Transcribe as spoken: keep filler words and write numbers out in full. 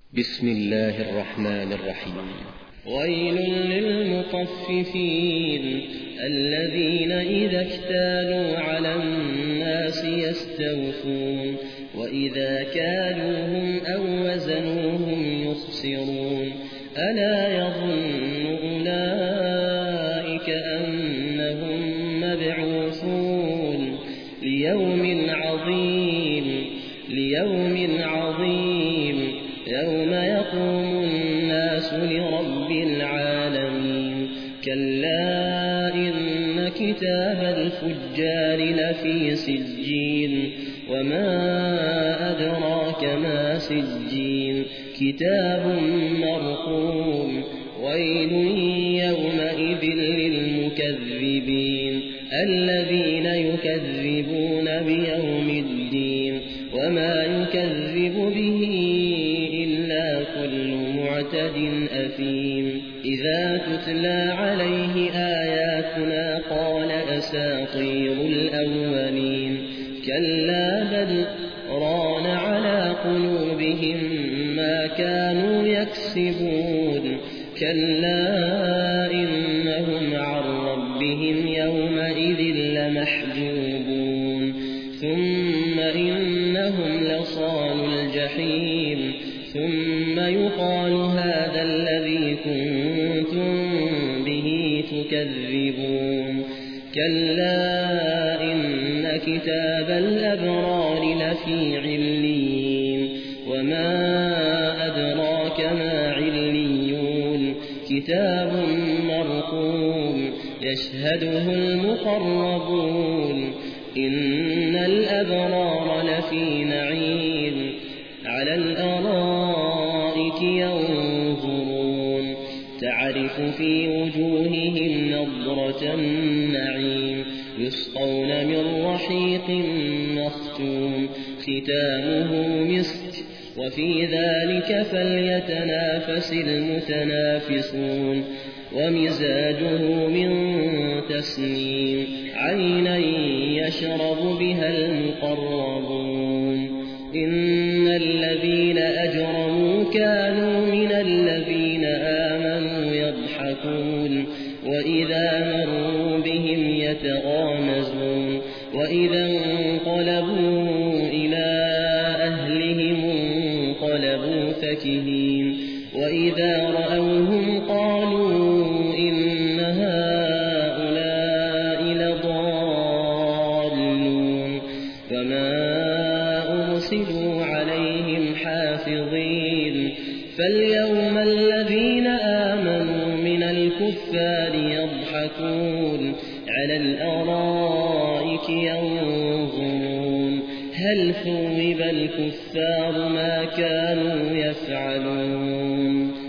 بسم الله الرحمن الرحيم. ويل للمطففين الذين إذا اكتالوا على الناس يستوفون وإذا كالوهم أو وزنوهم يخسرون ألا يظن أولئك أنهم مبعوثون ليوم عظيم ليوم عظيم يوم يقوم الناس لرب العالمين كلا إن كتاب الفجار لفي سجين وما أدراك ما سجين كتاب مرقوم ويل يومئذ للمكذبين الذين يكذبون بيوم الدين وما يكذب به إلا كل معتد أثيم إذا تتلى عليه آياتنا قال أساطير الأولين كلا بل ران على قلوبهم ما كانوا يكسبون كلا إنهم عن ربهم يومئذ لمحجوبون ثم إنهم لصالو الجحيم ثم يقال هذا الذي كنتم به تكذبون كلا إن كتاب الأبرار لفي عليين وما أدراك ما عليون كتاب مرقوم يشهده المقربون إن الأبرار لفي نعيم على الأرائك ينظرون تعرف في وجوههم نضرة النعيم يسقون من رحيق مختوم ختامه مسك وفي ذلك فليتنافس المتنافسون ومزاجه من تسنيم عينا يشرب بها المقربون إن الذين أجرموا كانوا من الذين آمنوا يضحكون وإذا مروا بهم يتغامزون وإذا انقلبوا إلى أهلهم انقلبوا فكهين وإذا رأوهم قالوا إن هؤلاء لضالون فما أرسلوا عليهم حافظين فاليوم الذين آمنوا من الكفار يضحكون على الأرائك ينظرون هل ثوب الكفار ما كانوا يفعلون